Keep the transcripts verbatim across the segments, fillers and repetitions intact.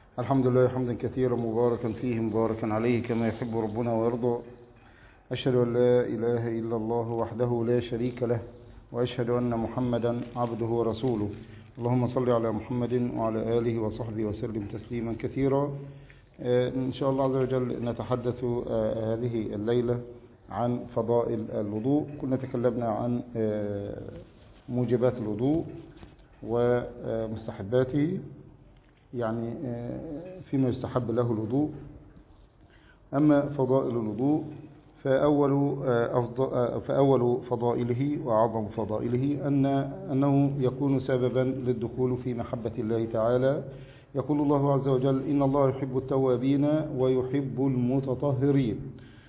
الحمد لله حمدا كثيرا مباركا فيه مباركا عليه كما يحب ربنا ويرضى. أشهد أن لا إله إلا الله وحده لا شريك له، وأشهد أن محمدا عبده ورسوله. اللهم صل على محمد وعلى آله وصحبه وسلم تسليما كثيرا. إن شاء الله عز وجل نتحدث هذه الليلة عن فضائل الوضوء. كنا تكلمنا عن موجبات الوضوء ومستحباته، يعني فيما يستحب له الوضوء. أما فضائل الوضوء فأول, فأول فضائله وأعظم فضائله أن أنه يكون سببا للدخول في محبة الله تعالى. يقول الله عز وجل: إن الله يحب التوابين ويحب المتطهرين.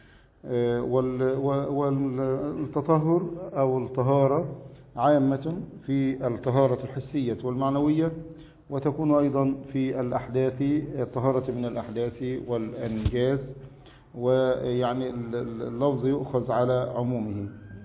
والتطهر أو الطهارة عامة في الطهارة الحسية والمعنوية، وتكون أيضا في الأحداث، الطهارة من الأحداث والأنجاز، ويعني اللفظ يؤخذ على عمومه.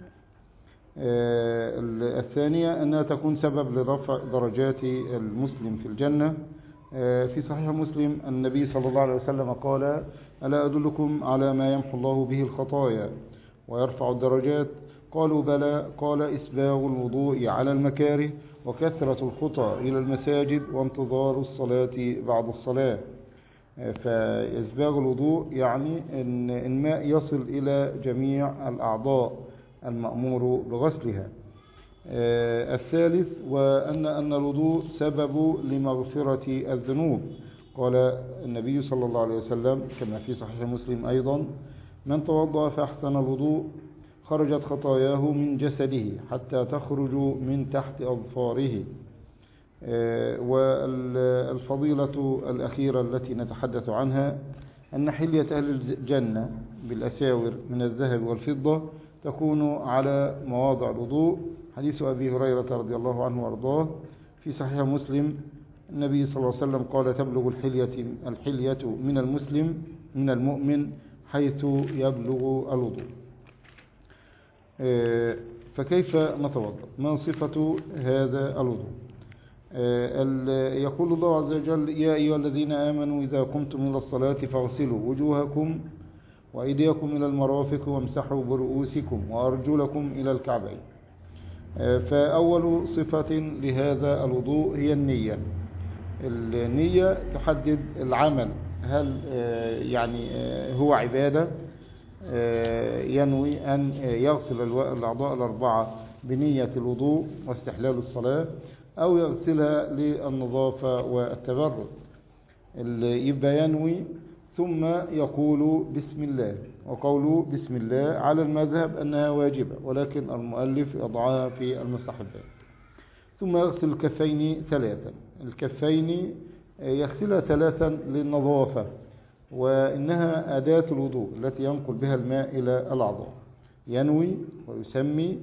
الثانية أنها تكون سبب لرفع درجات المسلم في الجنة. في صحيح مسلم النبي صلى الله عليه وسلم قال: ألا أدلكم على ما يمحو الله به الخطايا ويرفع الدرجات؟ قالوا: بلى. قال: إسباغ الوضوء على المكاره، وكثرة الخطى إلى المساجد، وانتظار الصلاة بعد الصلاة. فإسباغ الوضوء يعني أن الماء يصل إلى جميع الأعضاء المأمور بغسلها. الثالث وأن أن الوضوء سبب لمغفرة الذنوب. قال النبي صلى الله عليه وسلم كما في صحيح مسلم أيضا: من توضأ فأحسن الوضوء خرجت خطاياه من جسده حتى تخرج من تحت أظفاره. والفضيلة الأخيرة التي نتحدث عنها أن حلية أهل الجنة بالأساور من الذهب والفضة تكون على مواضع الوضوء. حديث أبي هريرة رضي الله عنه وارضاه في صحيح مسلم، النبي صلى الله عليه وسلم قال: تبلغ الحلية الحلية من المسلم من المؤمن حيث يبلغ الوضوء. فكيف نتوضأ؟ ما صفة هذا الوضوء؟ يقول الله عز وجل: يا أيها الذين آمنوا إذا قمتم إلى الصلاة فاغسلوا وجوهكم وأيديكم إلى المرافق وامسحوا برؤوسكم وأرجلكم إلى الكعبين. فأول صفة لهذا الوضوء هي النية. النية تحدد العمل، هل يعني هو عبادة ينوي أن يغسل الأعضاء الأربعة بنية الوضوء واستحلال الصلاة، أو يغسلها للنظافة والتبرد. يبقى ينوي ثم يقول بسم الله، وقوله بسم الله على المذهب أنها واجبة، ولكن المؤلف يضعها في المستحبات. ثم يغسل الكفين ثلاثا. الكفين يغسلها ثلاثا للنظافة، وإنها أداة الوضوء التي ينقل بها الماء إلى الأعضاء. ينوي ويسمي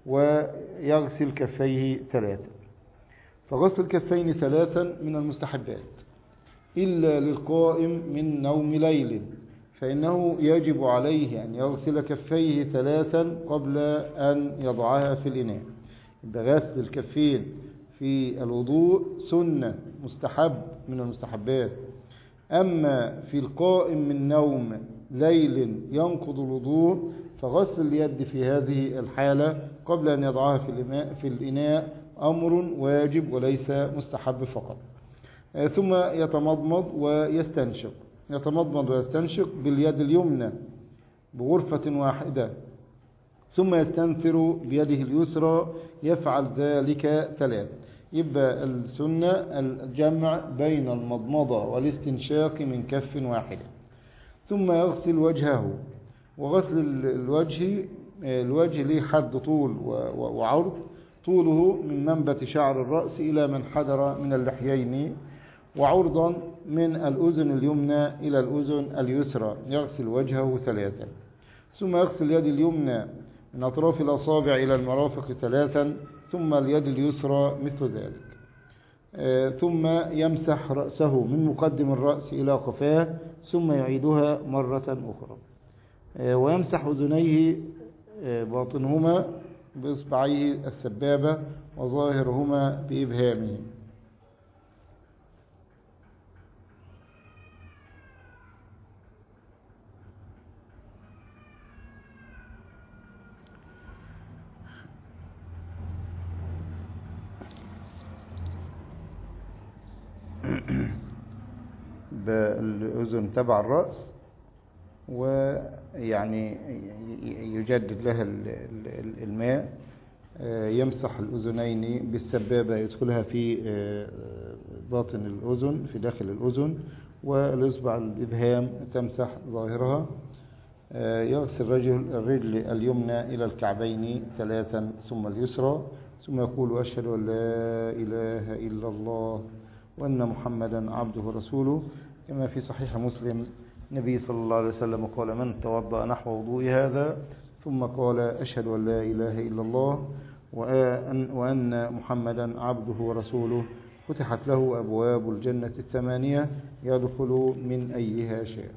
ويغسل كفيه ثلاثا. فغسل الكفين ثلاثا من المستحبات، إلا للقائم من نوم ليل، فإنه يجب عليه أن يغسل كفيه ثلاثا قبل أن يضعها في الإناء. غسل الكفين في الوضوء سنة مستحب من المستحبات. أما في القائم من نوم ليل ينقض الوضوء، فغسل اليد في هذه الحالة قبل أن يضعها في الإناء أمر واجب وليس مستحب فقط. ثم يتمضمض ويستنشق. يتمضمض ويستنشق باليد اليمنى بغرفة واحدة، ثم يستنثر بيده اليسرى. يفعل ذلك ثلاث. يبقى السنة الجمع بين المضمضة والاستنشاق من كف واحدة. ثم يغسل وجهه. وغسل الوجه الوجه له حد طول وعرض. طوله من منبت شعر الرأس إلى من حدر من اللحيين، وعرضا من الأذن اليمنى إلى الأذن اليسرى. يغسل وجهه ثلاثا. ثم يغسل اليد اليمنى من أطراف الأصابع إلى المرافق ثلاثا، ثم اليد اليسرى مثل ذلك. ثم يمسح رأسه من مقدم الرأس إلى قفاه، ثم يعيدها مرة أخرى. ويمسح أذنيه باطنهما بإصبعيه السبابة وظاهرهما بإبهامه. بالأذن تبع الرأس، ويعني يجدد لها الماء، يمسح الأذنين بالسبابة يدخلها في باطن الأذن في داخل الأذن، والإصبع الإبهام تمسح ظاهرها. يغسل الرجل الرجل اليمنى إلى الكعبين ثلاثا ثم اليسرى، ثم يقول أشهد أن لا إله إلا الله وأن محمدا عبده ورسوله، كما في صحيح مسلم النبي صلى الله عليه وسلم قال: من توضأ نحو وضوء هذا ثم قال أشهد أن لا إله إلا الله وأن محمدا عبده ورسوله فتحت له أبواب الجنة الثمانية يدخل من أيها شاء.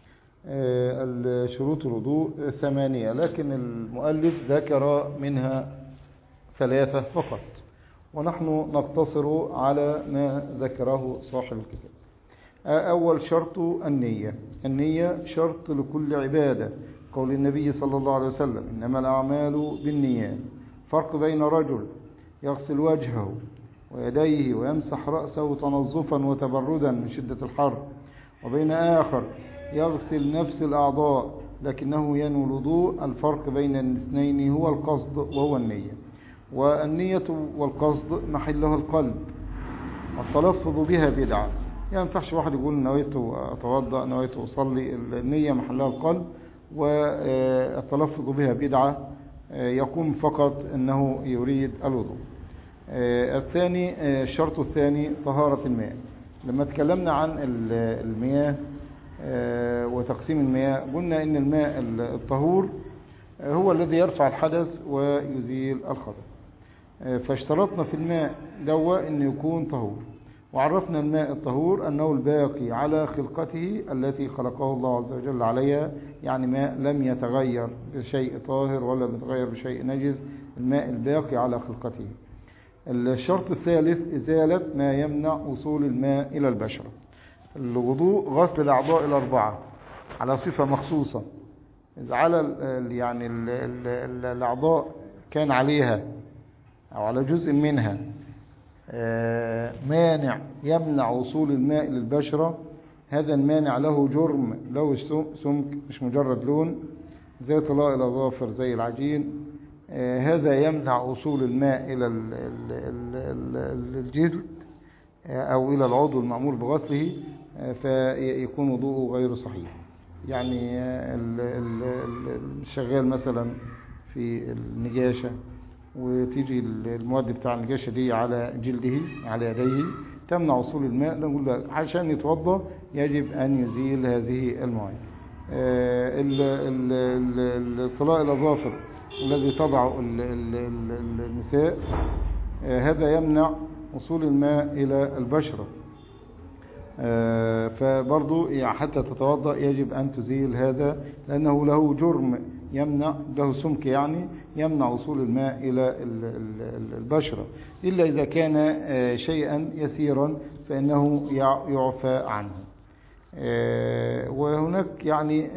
شروط الوضوء ثمانية، لكن المؤلف ذكر منها ثلاثة فقط، ونحن نقتصر على ما ذكره صاحب الكتاب. أول شرط النية. النية شرط لكل عبادة، قول النبي صلى الله عليه وسلم: إنما الأعمال بالنيات. فرق بين رجل يغسل وجهه ويديه ويمسح رأسه تنظفا وتبردا من شدة الحر، وبين آخر يغسل نفس الأعضاء لكنه ينوي الوضوء. الفرق بين الاثنين هو القصد وهو النية، والنية والقصد محلها القلب، والتلفظ بها بدعة. يعني ما ينفعش واحد يقول نويت أتوضأ، نويت أصلي. النية محلها القلب، والتلفظ بها بدعة، يقوم فقط أنه يريد الوضوء. الثاني الشرط الثاني طهارة الماء. لما تكلمنا عن المياه وتقسيم المياه قلنا إن الماء الطهور هو الذي يرفع الحدث ويزيل الخبث، فاشترطنا في الماء دواء أن يكون طهور، وعرفنا الماء الطهور أنه الباقي على خلقته التي خلقه الله عز وجل عليها، يعني ماء لم يتغير بشيء طاهر ولا يتغير بشيء نجس، الماء الباقي على خلقته. الشرط الثالث إزالة ما يمنع وصول الماء إلى البشرة. الوضوء غسل الأعضاء الأربعة على صفة مخصوصة. إذا على يعني ال ال ال الأعضاء كان عليها أو على جزء منها مانع يمنع وصول الماء للبشرة، هذا المانع له جرم، له سمك، مش مجرد لون زي طلاء الأظافر زي العجين. هذا يمنع وصول الماء إلى الجلد أو إلى العضو المأمور بغسله، فيكون وضوءه غير صحيح. يعني الشغال مثلا في النجاشة وتيجي المواد بتاع النجاشة دي على جلده على يديه تمنع وصول الماء، نقول له عشان يتوضأ يجب أن يزيل هذه المواد. طلاء الأظافر الذي تضع النساء هذا يمنع وصول الماء إلى البشرة، فبرضو حتى تتوضأ يجب أن تزيل هذا، لأنه له جرم يمنع، له سمك يعني يمنع وصول الماء إلى البشرة، إلا إذا كان شيئا يسيرا فإنه يعفى عنه. وهناك يعني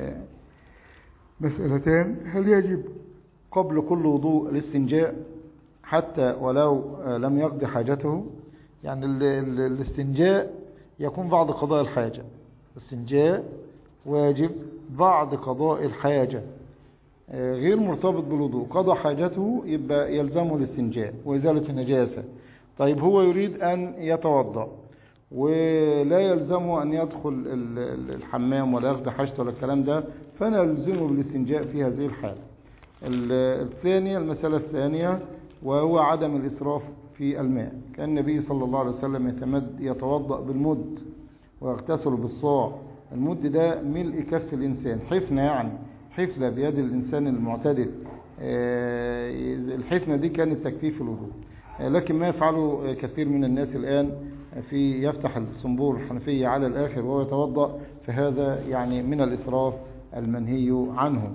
مسألتان: هل يجب قبل كل وضوء الاستنجاء حتى ولو لم يقضي حاجته؟ يعني الاستنجاء يكون بعد قضاء الحاجة، الاستنجاء واجب بعد قضاء الحاجة، غير مرتبط بالوضوء. قضى حاجته يبقى يلزمه الاستنجاء وإزالة النجاسة. طيب هو يريد أن يتوضأ ولا يلزمه أن يدخل الحمام ولا ياخد حاجته ولا الكلام ده، فأنا يلزمه بالاستنجاء في هذه الحالة. الثانية المسألة الثانية وهو عدم الإسراف في الماء. كان النبي صلى الله عليه وسلم يتمد يتوضأ بالمد ويغتسل بالصاع. المد ده ملء كف الإنسان، حفنة يعني حفنة بيد الإنسان المعتدل. الحفنة دي كانت تكفيه في الوضوء، لكن ما يفعله كثير من الناس الآن في يفتح الصنبور الحنفية على الآخر وهو يتوضأ، فهذا يعني من الإسراف المنهي عنه.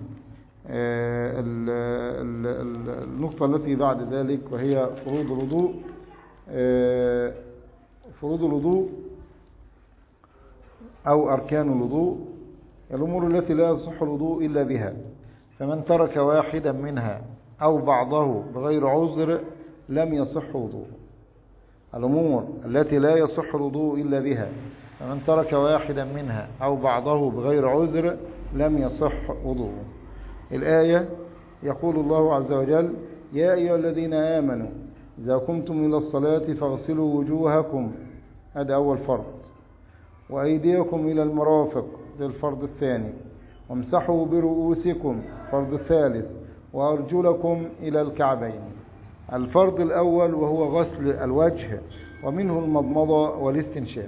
النقطة التي بعد ذلك وهي فروض الوضوء. فروض الوضوء أو أركان الوضوء الأمور التي لا يصح الوضوء إلا بها، فمن ترك واحدا منها أو بعضه بغير عذر لم يصح وضوءه. الأمور التي لا يصح الوضوء إلا بها، فمن ترك واحدا منها أو بعضه بغير عذر لم يصح وضوءه. الآية يقول الله عز وجل: يا أيها الذين آمنوا إذا قمتم إلى الصلاة فاغسلوا وجوهكم، هذا أول فرض، وأيديكم إلى المرافق، ده الفرض الثاني، وامسحوا برؤوسكم، فرض الثالث، وأرجلكم إلى الكعبين. الفرض الأول وهو غسل الوجه، ومنه المضمضة والاستنشاق،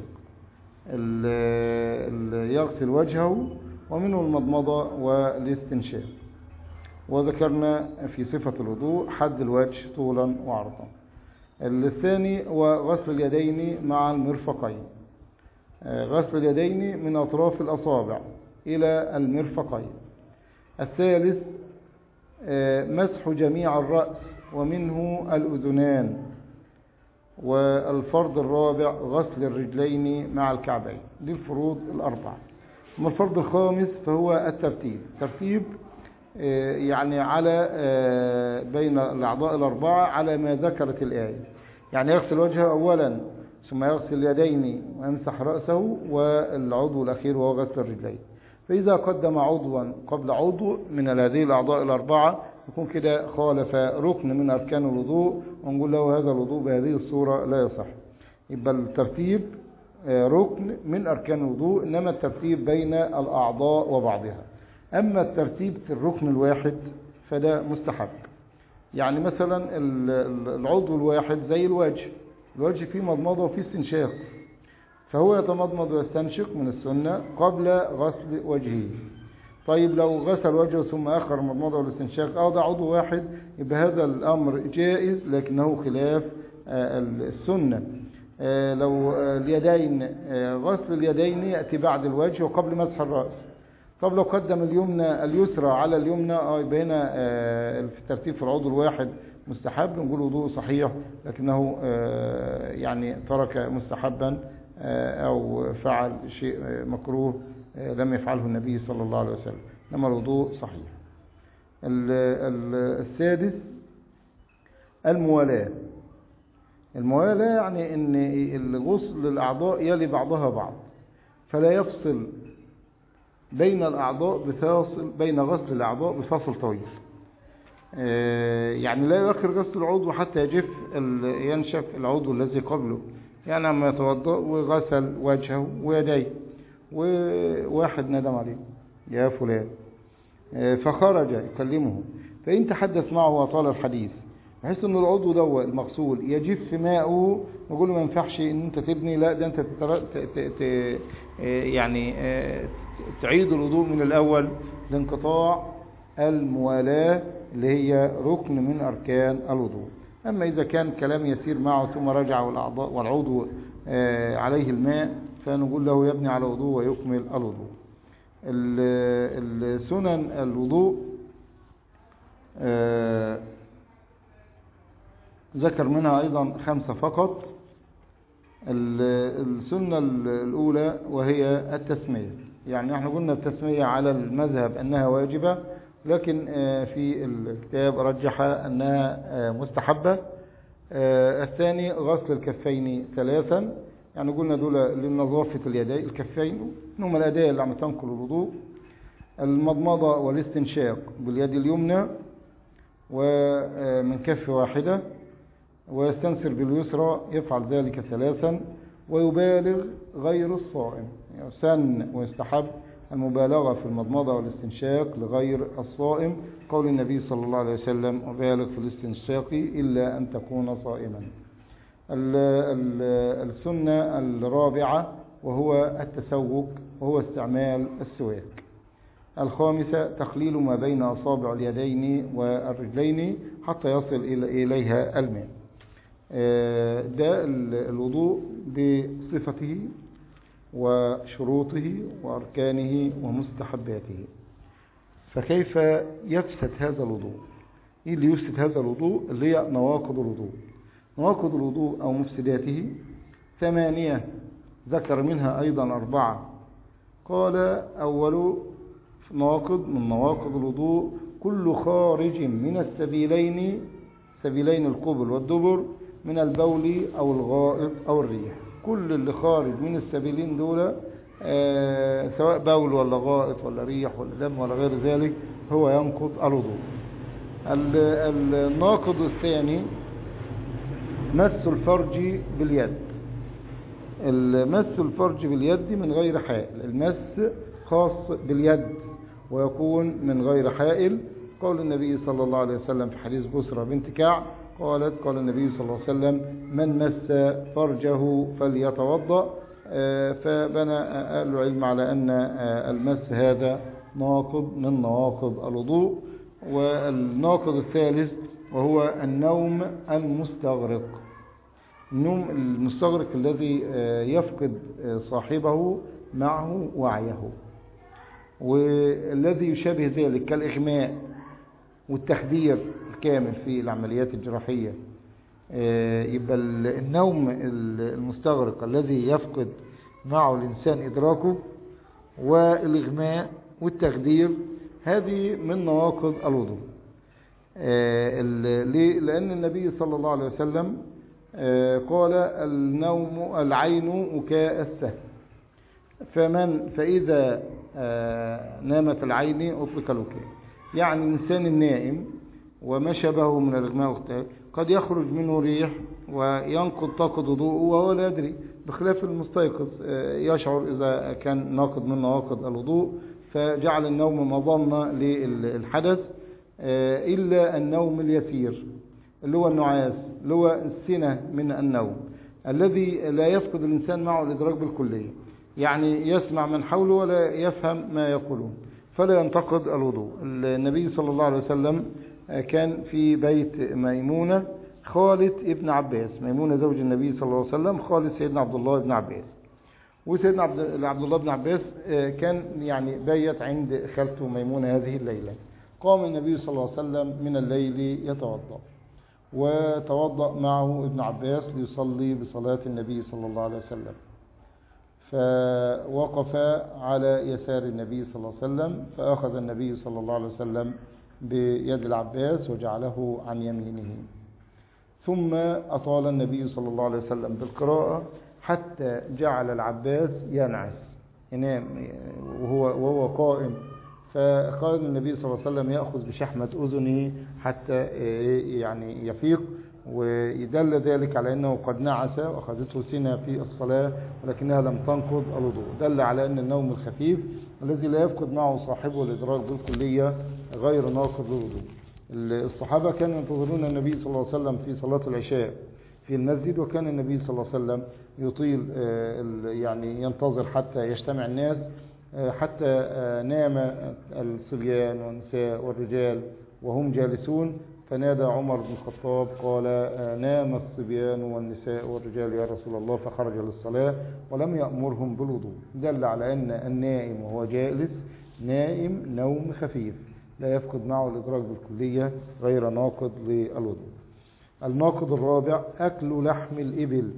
اللي يغسل وجهه، ومنه المضمضة والاستنشاق. وذكرنا في صفة الوضوء حد الوجه طولا وعرضا. الثاني وغسل اليدين مع المرفقين، غسل اليدين من أطراف الأصابع إلى المرفقين. الثالث مسح جميع الرأس ومنه الأذنان. والفرض الرابع غسل الرجلين مع الكعبين. دي الفروض الأربعة. أما الفرض الخامس فهو الترتيب، ترتيب يعني على بين الأعضاء الأربعة على ما ذكرت الآية، يعني يغسل وجهه أولا، ثم يغسل اليدين ويمسح رأسه، والعضو الأخير وهو غسل الرجلين. فإذا قدم عضوا قبل عضو من هذه الأعضاء الأربعة يكون كده خالف ركن من أركان الوضوء، ونقول له هذا الوضوء بهذه الصورة لا يصح. يبقى الترتيب ركن من أركان الوضوء، إنما الترتيب بين الأعضاء وبعضها. أما الترتيب في الركن الواحد فده مستحب. يعني مثلا العضو الواحد زي الوجه، الوجه فيه مضمضة وفيه استنشاق، فهو يتمضمض ويستنشق من السنة قبل غسل وجهه. طيب لو غسل وجهه ثم أخر المضمضة والاستنشاق، أو ده عضو واحد، يبقى هذا الأمر جائز لكنه خلاف السنة. لو اليدين، غسل اليدين يأتي بعد الوجه وقبل مسح الرأس. طب لو قدم اليمنى اليسرى على اليمنى، يبقى هنا في الترتيب في العضو الواحد مستحب، نقول وضوء صحيح لكنه يعني ترك مستحبا أو فعل شيء مكروه لم يفعله النبي صلى الله عليه وسلم، إنما الوضوء صحيح. السادس الموالاة. الموالاة يعني أن الغسل الأعضاء يلي بعضها بعض، فلا يفصل بين الأعضاء بفاصل، بين غسل الأعضاء بفاصل طويل. يعني لا يؤخر غسل العضو حتى يجف ينشف العضو الذي قبله. يعني لما يتوضأ وغسل وجهه ويديه، وواحد ندم عليه: يا فلان، فخرج يكلمه، فإن تحدث معه وطال الحديث بحيث أن العضو ده المغسول يجف ماءه، نقول له ما ينفعش أن أنت تبني، لا ده أنت تتر... ت... ت... ت... يعني تعيد الوضوء من الأول لانقطاع الموالاة اللي هي ركن من أركان الوضوء. أما إذا كان كلام يسير معه ثم رجع والأعضاء والعضو عليه الماء، فنقول له يبني على وضوء ويكمل الوضوء. السنن الوضوء ذكر منها أيضا خمسة فقط. السنة الأولى وهي التسمية. يعني نحن قلنا التسمية على المذهب أنها واجبة، لكن في الكتاب رجح أنها مستحبة. الثاني غسل الكفين ثلاثا، يعني قلنا دول لنظافة اليدين، الكفين إنهم الأداة اللي عم تنقل الوضوء. المضمضة والاستنشاق باليد اليمنى ومن كف واحدة، ويستنثر باليسرى، يفعل ذلك ثلاثا. ويبالغ غير الصائم، يعني سن ويستحب المبالغة في المضمضة والاستنشاق لغير الصائم، قول النبي صلى الله عليه وسلم: وبالغ في الاستنشاق إلا أن تكون صائما. السنة الرابعة وهو التسوك، وهو استعمال السواك. الخامسة تخليل ما بين أصابع اليدين والرجلين حتى يصل إليها الماء. ده الوضوء بصفته وشروطه وأركانه ومستحباته. فكيف يفسد هذا الوضوء؟ إيه اللي يفسد هذا الوضوء؟ اللي هي نواقض الوضوء. نواقض الوضوء أو مفسداته ثمانية، ذكر منها أيضا أربعة. قال: أول ناقض من نواقض الوضوء كل خارج من السبيلين، سبيلين القبل والدبر، من البول أو الغائط أو الريح. كل اللي خارج من السبيلين دول آه سواء بول ولا غائط ولا ريح ولا دم ولا غير ذلك هو ينقض الوضوء. الناقض الثاني مس الفرج باليد. المس الفرج باليد من غير حائل. المس خاص باليد ويكون من غير حائل. قول النبي صلى الله عليه وسلم في حديث بسرة بنت كعب قالت قال النبي صلى الله عليه وسلم من مس فرجه فليتوضأ. فبنى أهل العلم على أن المس هذا ناقض من نواقض الوضوء. والناقض الثالث وهو النوم المستغرق. النوم المستغرق الذي يفقد صاحبه معه وعيه، والذي يشابه ذلك كالإغماء والتخدير الكامل في العمليات الجراحية. يبقى النوم المستغرق الذي يفقد معه الإنسان إدراكه والإغماء والتخدير هذه من نواقض الوضوء. لأن النبي صلى الله عليه وسلم قال النوم العين وكاء السهم. فمن فإذا نامت العين أطلق الوكاء. يعني الإنسان النائم وما شبهه من الإغماء قد يخرج منه ريح وينقض تنقض وضوءه وهو لا يدري، بخلاف المستيقظ يشعر إذا كان ناقض من نواقض الوضوء فجعل النوم مظنة للحدث، إلا النوم اليسير اللي هو النعاس اللي هو السنة من النوم الذي لا يفقد الإنسان معه الإدراك بالكلية، يعني يسمع من حوله ولا يفهم ما يقولون فلا ينتقض الوضوء. النبي صلى الله عليه وسلم كان في بيت ميمونة خالة ابن عباس. ميمونة زوج النبي صلى الله عليه وسلم خالة سيدنا عبد الله بن عباس. وسيدنا عبد الله بن عباس كان يعني بيت عند خالته ميمونة هذه الليلة. قام النبي صلى الله عليه وسلم من الليل يتوضأ، وتوضأ معه ابن عباس ليصلي بصلاة النبي صلى الله عليه وسلم. فوقف على يسار النبي صلى الله عليه وسلم، فأخذ النبي صلى الله عليه وسلم بيد العباس وجعله عن يمينه. ثم أطال النبي صلى الله عليه وسلم بالقراءة حتى جعل العباس ينعس ينام وهو, وهو قائم. فقال النبي صلى الله عليه وسلم يأخذ بشحمة أذنه حتى يعني يفيق، ويدل ذلك على أنه قد نعس وأخذته سنة في الصلاة ولكنها لم تنقض الوضوء. دل على أن النوم الخفيف الذي لا يفقد معه صاحبه الإدراك بالكلية غير ناقض للوضوء. الصحابة كانوا ينتظرون النبي صلى الله عليه وسلم في صلاة العشاء في المسجد، وكان النبي صلى الله عليه وسلم يطيل يعني ينتظر حتى يجتمع الناس، حتى نام الصبيان والنساء والرجال وهم جالسون. فنادى عمر بن الخطاب قال نام الصبيان والنساء والرجال يا رسول الله، فخرج للصلاة ولم يأمرهم بالوضوء. دل على أن النائم وهو جالس نائم نوم خفيف لا يفقد معه الإدراك بالكلية غير ناقض للوضوء. الناقض الرابع أكل لحم الإبل،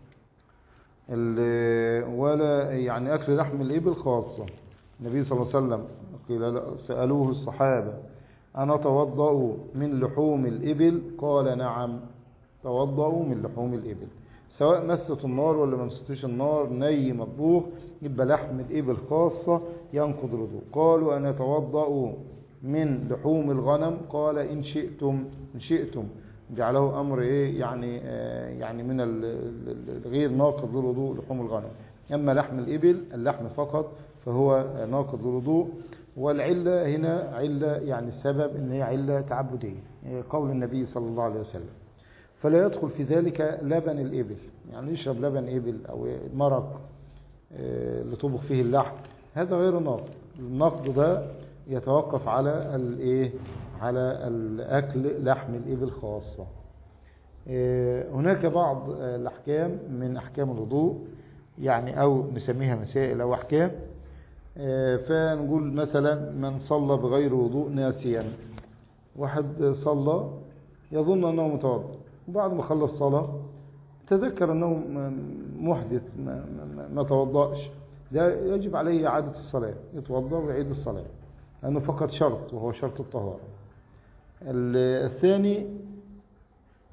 ولا يعني أكل لحم الإبل خاصة. النبي صلى الله عليه وسلم قيل سألوه الصحابة أنا توضأ من لحوم الإبل؟ قال نعم توضأوا من لحوم الإبل، سواء مست النار ولا ما مستش النار، ني مطبوخ، يبقى لحم الإبل خاصة ينقض الوضوء. قالوا أنا توضأ من لحوم الغنم؟ قال إن شئتم إن شئتم جعله أمر إيه يعني آه يعني من الغير ناقض للوضوء لحوم الغنم. أما لحم الإبل اللحم فقط فهو ناقض للوضوء. والعلة هنا علة يعني السبب إن هي علة تعبدية، قول النبي صلى الله عليه وسلم فلا يدخل في ذلك لبن الإبل، يعني يشرب لبن إبل أو مرق اللي طبخ فيه اللحم، هذا غير ناقض. النقض ده يتوقف على الايه على الأكل لحم الإبل خاصة. هناك بعض الأحكام من أحكام الوضوء يعني أو نسميها مسائل أو أحكام. فنقول مثلا من صلى بغير وضوء ناسيا، واحد صلى يظن أنه متوضئ وبعد ما خلص الصلاة تذكر أنه محدث ما, ما, ما توضأش، ده يجب عليه إعادة الصلاة، يتوضأ ويعيد الصلاة لأنه فقط شرط وهو شرط الطهارة. الثاني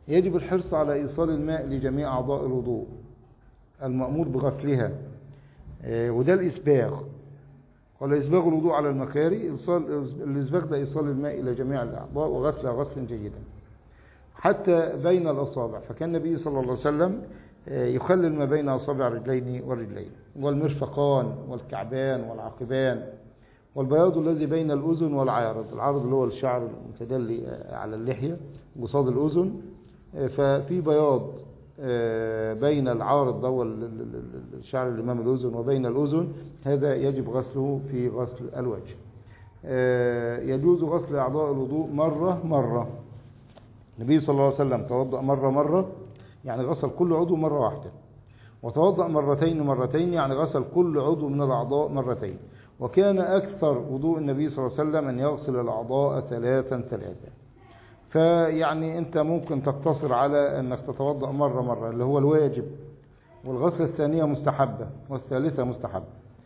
يجب الحرص على إيصال الماء لجميع أعضاء الوضوء المأمور بغسلها، وده الإسباغ. قال إسباغ الوضوء على المكاري، الإسباغ ده إيصال الماء إلى جميع الأعضاء وغسلها غسلا جيدا حتى بين الأصابع. فكان النبي صلى الله عليه وسلم يخلل ما بين أصابع الرجلين والرجلين والمرفقان والكعبان والعقبان والبياض الذي بين الأذن والعارض. العارض اللي هو الشعر المتدلي على اللحية قصاد الأذن، ففي بياض بين العارض ده الشعر اللي امام الأذن وبين الأذن، هذا يجب غسله في غسل الوجه. يجوز غسل أعضاء الوضوء مرة مرة. النبي صلى الله عليه وسلم توضأ مرة مرة يعني غسل كل عضو مرة واحدة، وتوضأ مرتين مرتين يعني غسل كل عضو من الأعضاء مرتين. وكان أكثر وضوء النبي صلى الله عليه وسلم أن يغسل الأعضاء ثلاثا ثلاثا. فيعني أنت ممكن تقتصر على أنك تتوضأ مرة مرة اللي هو الواجب، والغسلة الثانية مستحبة والثالثة مستحبة.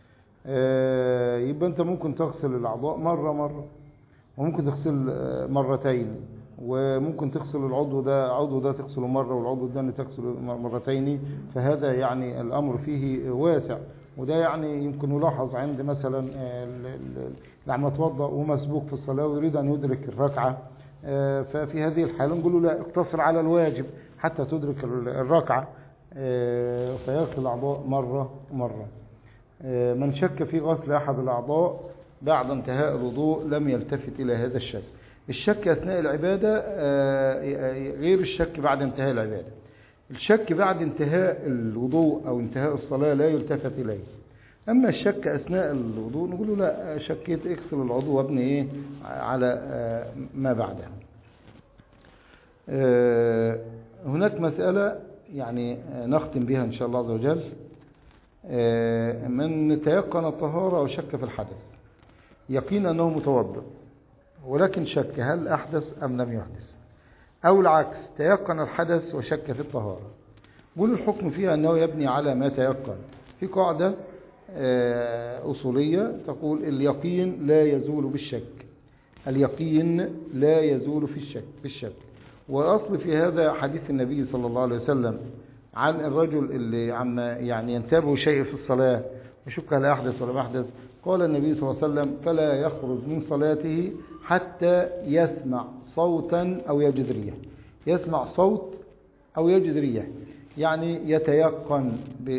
يبقى أنت ممكن تغسل الأعضاء مرة مرة، وممكن تغسل مرتين، وممكن تغسل العضو ده عضو ده تغسله مرة والعضو الثاني تغسله مرتين. فهذا يعني الأمر فيه واسع، وده يعني يمكن يلاحظ عند مثلا لما يتوضأ ومسبوق في الصلاة ويريد أن يدرك الركعة، ففي هذه الحالة نقول له لا، اقتصر على الواجب حتى تدرك الركعة، فيغسل الأعضاء مرة مرة. من شك في غسل أحد الأعضاء بعد انتهاء الوضوء لم يلتفت إلى هذا الشك. الشك أثناء العبادة غير الشك بعد انتهاء العبادة. الشك بعد انتهاء الوضوء أو انتهاء الصلاة لا يلتفت إليه. أما الشك أثناء الوضوء نقول له لا، شكيت اغسل العضو وابني إيه على ما بعده. هناك مسألة يعني نختم بها إن شاء الله عز وجل. من تيقن الطهارة وشك في الحدث، يقين أنه متوضئ ولكن شك هل أحدث أم لم يحدث، أو العكس تيقن الحدث وشك في الطهارة. قول الحكم فيها أنه يبني على ما تيقن. في قاعدة أصولية تقول اليقين لا يزول بالشك، اليقين لا يزول في الشك بالشك. وأصل في هذا حديث النبي صلى الله عليه وسلم عن الرجل اللي عم يعني ينتابه شيء في الصلاة وشك هل أحدث ولا ما أحدث. قال النبي صلى الله عليه وسلم فلا يخرج من صلاته حتى يسمع صوتا أو يجد ريح. يسمع صوت أو يجد ريح يعني يتيقن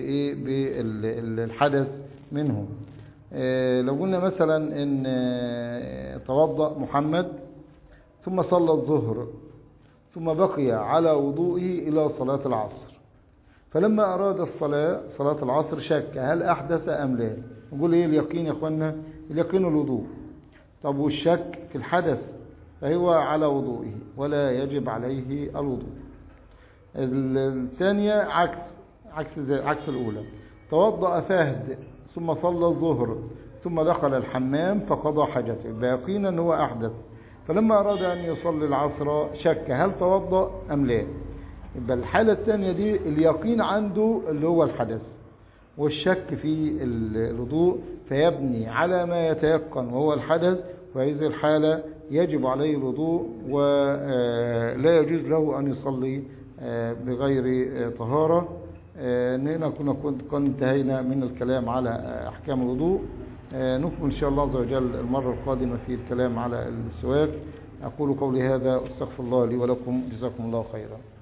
بالحدث منه. لو قلنا مثلا إن توضأ محمد ثم صلى الظهر ثم بقي على وضوئه إلى صلاة العصر، فلما أراد الصلاة صلاة العصر شك هل أحدث أم لا. نقول إيه اليقين يا أخوانا؟ اليقين الوضوء. طب والشك في الحدث فهو على وضوئه ولا يجب عليه الوضوء. الثانية عكس عكس عكس الأولى. توضأ فهد ثم صلى الظهر ثم دخل الحمام فقضى حاجته، يبقى يقينا أنه هو أحدث. فلما أراد أن يصلي العصر شك هل توضأ أم لا. يبقى الحالة الثانية دي اليقين عنده اللي هو الحدث، والشك في الوضوء فيبني على ما يتيقن وهو الحدث. وهذه الحالة يجب عليه الوضوء ولا يجوز له أن يصلي بغير طهارة. هنا كنا كنا انتهينا من الكلام على أحكام الوضوء. نكمل إن شاء الله عز وجل المرة القادمة في الكلام على السواك. أقول قولي هذا، أستغفر الله لي ولكم، جزاكم الله خيرا.